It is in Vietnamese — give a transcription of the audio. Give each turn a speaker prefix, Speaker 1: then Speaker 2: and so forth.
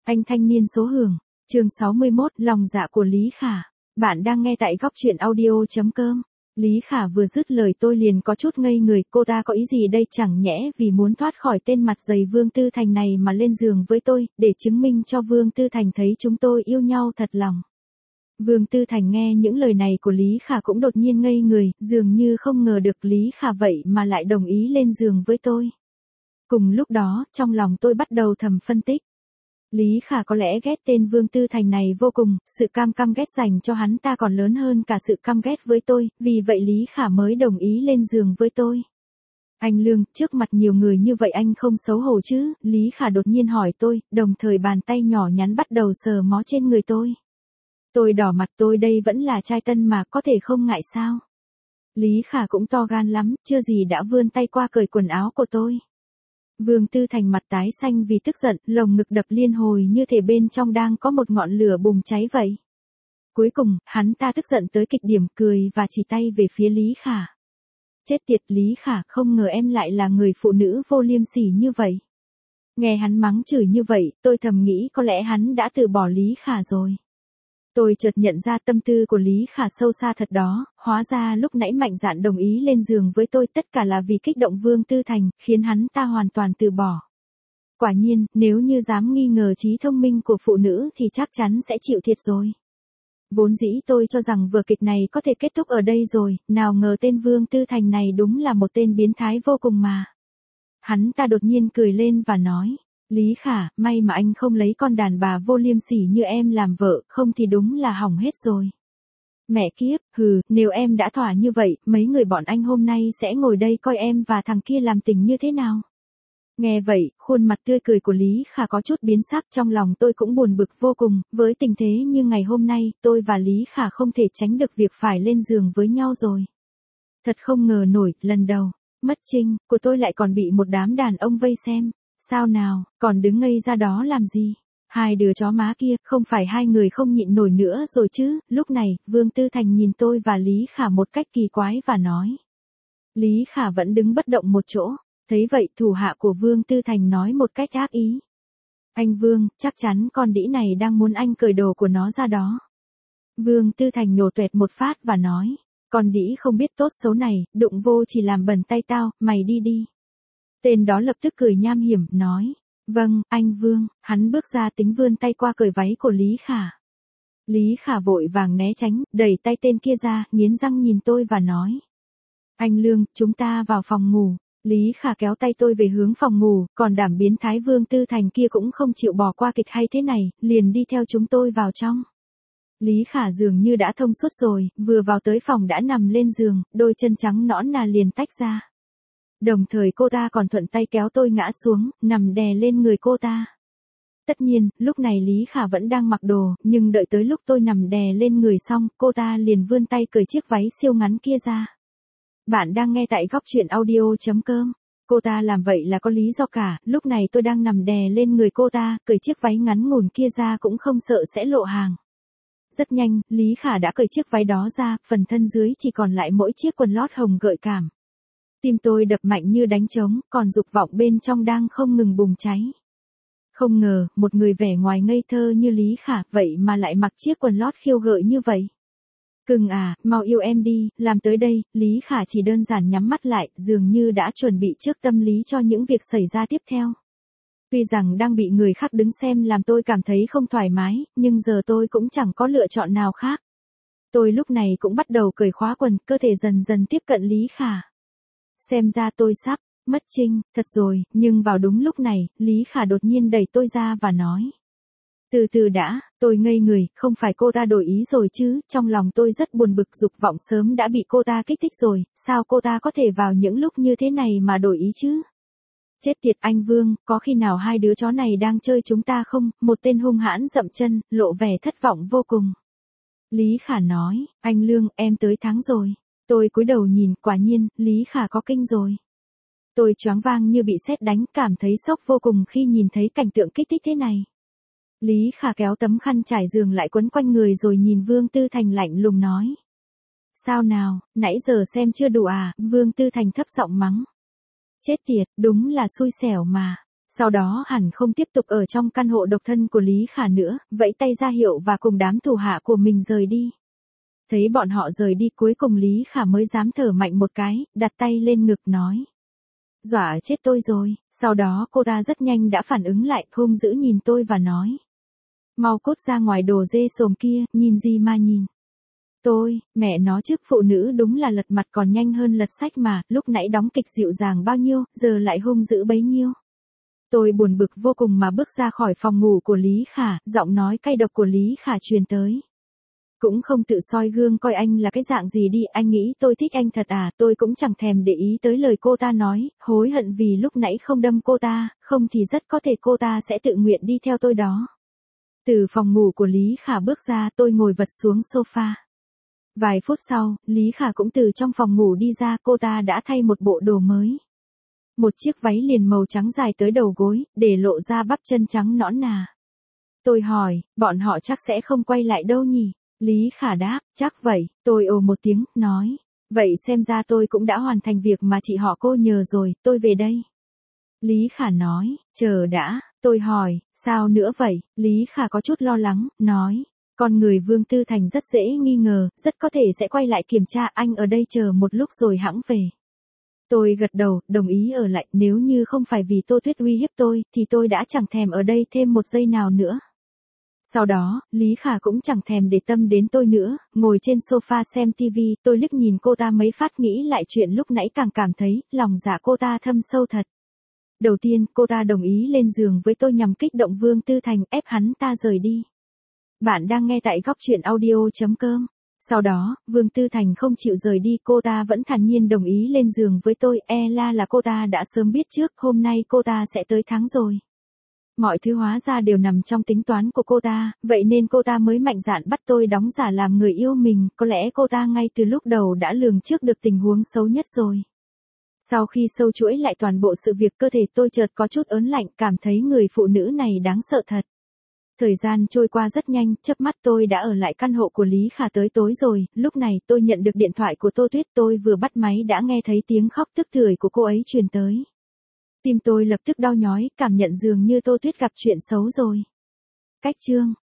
Speaker 1: Anh thanh niên số hưởng, chương 61, lòng dạ của Lý Khả. Bạn đang nghe tại góc truyện audio.com. Lý Khả vừa dứt lời tôi liền có chút ngây người, cô ta có ý gì đây, chẳng nhẽ vì muốn thoát khỏi tên mặt dày Vương Tư Thành này mà lên giường với tôi, để chứng minh cho Vương Tư Thành thấy chúng tôi yêu nhau thật lòng. Vương Tư Thành nghe những lời này của Lý Khả cũng đột nhiên ngây người, dường như không ngờ được Lý Khả vậy mà lại đồng ý lên giường với tôi. Cùng lúc đó, trong lòng tôi bắt đầu thầm phân tích. Lý Khả có lẽ ghét tên Vương Tư Thành này vô cùng, sự căm ghét dành cho hắn ta còn lớn hơn cả sự căm ghét với tôi, vì vậy Lý Khả mới đồng ý lên giường với tôi. Anh Lương, trước mặt nhiều người như vậy anh không xấu hổ chứ? Lý Khả đột nhiên hỏi tôi, đồng thời bàn tay nhỏ nhắn bắt đầu sờ mó trên người tôi. Tôi đỏ mặt, tôi đây vẫn là trai tân mà, có thể không ngại sao? Lý Khả cũng to gan lắm, chưa gì đã vươn tay qua cởi quần áo của tôi. Vương Tư Thành mặt tái xanh vì tức giận, lồng ngực đập liên hồi như thể bên trong đang có một ngọn lửa bùng cháy vậy. Cuối cùng, hắn ta tức giận tới kịch điểm, cười và chỉ tay về phía Lý Khả. Chết tiệt Lý Khả, không ngờ em lại là người phụ nữ vô liêm sỉ như vậy. Nghe hắn mắng chửi như vậy, tôi thầm nghĩ có lẽ hắn đã từ bỏ Lý Khả rồi. Tôi chợt nhận ra tâm tư của Lý Khả sâu xa thật đó, hóa ra lúc nãy mạnh dạn đồng ý lên giường với tôi tất cả là vì kích động Vương Tư Thành, khiến hắn ta hoàn toàn từ bỏ. Quả nhiên, nếu như dám nghi ngờ trí thông minh của phụ nữ thì chắc chắn sẽ chịu thiệt rồi. Vốn dĩ tôi cho rằng vở kịch này có thể kết thúc ở đây rồi, nào ngờ tên Vương Tư Thành này đúng là một tên biến thái vô cùng mà. Hắn ta đột nhiên cười lên và nói. Lý Khả, may mà anh không lấy con đàn bà vô liêm sỉ như em làm vợ, không thì đúng là hỏng hết rồi. Mẹ kiếp, nếu em đã thỏa như vậy, mấy người bọn anh hôm nay sẽ ngồi đây coi em và thằng kia làm tình như thế nào. Nghe vậy, khuôn mặt tươi cười của Lý Khả có chút biến sắc, trong lòng tôi cũng buồn bực vô cùng, với tình thế như ngày hôm nay, tôi và Lý Khả không thể tránh được việc phải lên giường với nhau rồi. Thật không ngờ nổi, lần đầu, mất trinh, của tôi lại còn bị một đám đàn ông vây xem. Sao nào, còn đứng ngây ra đó làm gì? Hai đứa chó má kia, không phải hai người không nhịn nổi nữa rồi chứ? Lúc này, Vương Tư Thành nhìn tôi và Lý Khả một cách kỳ quái và nói. Lý Khả vẫn đứng bất động một chỗ. Thấy vậy, thủ hạ của Vương Tư Thành nói một cách ác ý. Anh Vương, chắc chắn con đĩ này đang muốn anh cởi đồ của nó ra đó. Vương Tư Thành nhổ tuẹt một phát và nói. Con đĩ không biết tốt xấu này, đụng vô chỉ làm bẩn tay tao, mày đi đi. Tên đó lập tức cười nham hiểm, nói. Vâng, anh Vương, hắn bước ra tính vươn tay qua cởi váy của Lý Khả. Lý Khả vội vàng né tránh, đẩy tay tên kia ra, nghiến răng nhìn tôi và nói. Anh Lương, chúng ta vào phòng ngủ. Lý Khả kéo tay tôi về hướng phòng ngủ, còn đảm biến thái Vương Tư Thành kia cũng không chịu bỏ qua kịch hay thế này, liền đi theo chúng tôi vào trong. Lý Khả dường như đã thông suốt rồi, vừa vào tới phòng đã nằm lên giường, đôi chân trắng nõn nà liền tách ra. Đồng thời cô ta còn thuận tay kéo tôi ngã xuống, nằm đè lên người cô ta. Tất nhiên, lúc này Lý Khả vẫn đang mặc đồ, nhưng đợi tới lúc tôi nằm đè lên người xong, cô ta liền vươn tay cởi chiếc váy siêu ngắn kia ra. Bạn đang nghe tại góc truyện audio.com. Cô ta làm vậy là có lý do cả, lúc này tôi đang nằm đè lên người cô ta, cởi chiếc váy ngắn ngủn kia ra cũng không sợ sẽ lộ hàng. Rất nhanh, Lý Khả đã cởi chiếc váy đó ra, phần thân dưới chỉ còn lại mỗi chiếc quần lót hồng gợi cảm. Tim tôi đập mạnh như đánh trống, còn dục vọng bên trong đang không ngừng bùng cháy. Không ngờ, một người vẻ ngoài ngây thơ như Lý Khả vậy mà lại mặc chiếc quần lót khiêu gợi như vậy. Cưng à, mau yêu em đi, làm tới đây, Lý Khả chỉ đơn giản nhắm mắt lại, dường như đã chuẩn bị trước tâm lý cho những việc xảy ra tiếp theo. Tuy rằng đang bị người khác đứng xem làm tôi cảm thấy không thoải mái, nhưng giờ tôi cũng chẳng có lựa chọn nào khác. Tôi lúc này cũng bắt đầu cởi khóa quần, cơ thể dần dần tiếp cận Lý Khả. Xem ra tôi sắp mất trinh, thật rồi, nhưng vào đúng lúc này, Lý Khả đột nhiên đẩy tôi ra và nói. Từ từ đã, tôi ngây người, không phải cô ta đổi ý rồi chứ, trong lòng tôi rất buồn bực, dục vọng sớm đã bị cô ta kích thích rồi, sao cô ta có thể vào những lúc như thế này mà đổi ý chứ? Chết tiệt anh Vương, có khi nào hai đứa chó này đang chơi chúng ta không? Một tên hung hãn dậm chân, lộ vẻ thất vọng vô cùng. Lý Khả nói, anh Lương, em tới thắng rồi. Tôi cúi đầu nhìn, quả nhiên, Lý Khả có kinh rồi. Tôi choáng váng như bị sét đánh, cảm thấy sốc vô cùng khi nhìn thấy cảnh tượng kích thích thế này. Lý Khả kéo tấm khăn trải giường lại quấn quanh người rồi nhìn Vương Tư Thành lạnh lùng nói. Sao nào, nãy giờ xem chưa đủ à? Vương Tư Thành thấp giọng mắng. Chết tiệt, đúng là xui xẻo mà. Sau đó hẳn không tiếp tục ở trong căn hộ độc thân của Lý Khả nữa, vẫy tay ra hiệu và cùng đám thủ hạ của mình rời đi. Thấy bọn họ rời đi cuối cùng Lý Khả mới dám thở mạnh một cái, đặt tay lên ngực nói. Dọa chết tôi rồi, sau đó cô ta rất nhanh đã phản ứng lại, hung dữ nhìn tôi và nói. Mau cút ra ngoài đồ dê sồm kia, nhìn gì mà nhìn. Tôi, mẹ nó chứ phụ nữ đúng là lật mặt còn nhanh hơn lật sách mà, lúc nãy đóng kịch dịu dàng bao nhiêu, giờ lại hung dữ bấy nhiêu. Tôi buồn bực vô cùng mà bước ra khỏi phòng ngủ của Lý Khả, giọng nói cay độc của Lý Khả truyền tới. Cũng không tự soi gương coi anh là cái dạng gì đi, anh nghĩ tôi thích anh thật à, tôi cũng chẳng thèm để ý tới lời cô ta nói, hối hận vì lúc nãy không đâm cô ta, không thì rất có thể cô ta sẽ tự nguyện đi theo tôi đó. Từ phòng ngủ của Lý Khả bước ra tôi ngồi vật xuống sofa. Vài phút sau, Lý Khả cũng từ trong phòng ngủ đi ra, cô ta đã thay một bộ đồ mới. Một chiếc váy liền màu trắng dài tới đầu gối, để lộ ra bắp chân trắng nõn nà. Tôi hỏi, bọn họ chắc sẽ không quay lại đâu nhỉ? Lý Khả đáp, chắc vậy, tôi ồ một tiếng, nói. Vậy xem ra tôi cũng đã hoàn thành việc mà chị họ cô nhờ rồi, tôi về đây. Lý Khả nói, chờ đã, tôi hỏi, sao nữa vậy? Lý Khả có chút lo lắng, nói. Con người Vương Tư Thành rất dễ nghi ngờ, rất có thể sẽ quay lại kiểm tra, anh ở đây chờ một lúc rồi hẵng về. Tôi gật đầu, đồng ý ở lại, nếu như không phải vì Tô Tuyết uy hiếp tôi, thì tôi đã chẳng thèm ở đây thêm một giây nào nữa. Sau đó, Lý Khả cũng chẳng thèm để tâm đến tôi nữa, ngồi trên sofa xem TV, tôi liếc nhìn cô ta mấy phát nghĩ lại chuyện lúc nãy càng cảm thấy, lòng dạ cô ta thâm sâu thật. Đầu tiên, cô ta đồng ý lên giường với tôi nhằm kích động Vương Tư Thành, ép hắn ta rời đi. Bạn đang nghe tại góc truyện audio.com. Sau đó, Vương Tư Thành không chịu rời đi, cô ta vẫn thản nhiên đồng ý lên giường với tôi, là cô ta đã sớm biết trước, hôm nay cô ta sẽ tới thắng rồi. Mọi thứ hóa ra đều nằm trong tính toán của cô ta, vậy nên cô ta mới mạnh dạn bắt tôi đóng giả làm người yêu mình, có lẽ cô ta ngay từ lúc đầu đã lường trước được tình huống xấu nhất rồi. Sau khi sâu chuỗi lại toàn bộ sự việc cơ thể tôi chợt có chút ớn lạnh, cảm thấy người phụ nữ này đáng sợ thật. Thời gian trôi qua rất nhanh, chớp mắt tôi đã ở lại căn hộ của Lý Khả tới tối rồi, lúc này tôi nhận được điện thoại của Tô Tuyết, tôi vừa bắt máy đã nghe thấy tiếng khóc tức tưởi của cô ấy truyền tới. Tim tôi lập tức đau nhói, cảm nhận dường như Tô Tuyết gặp chuyện xấu rồi. Cách chương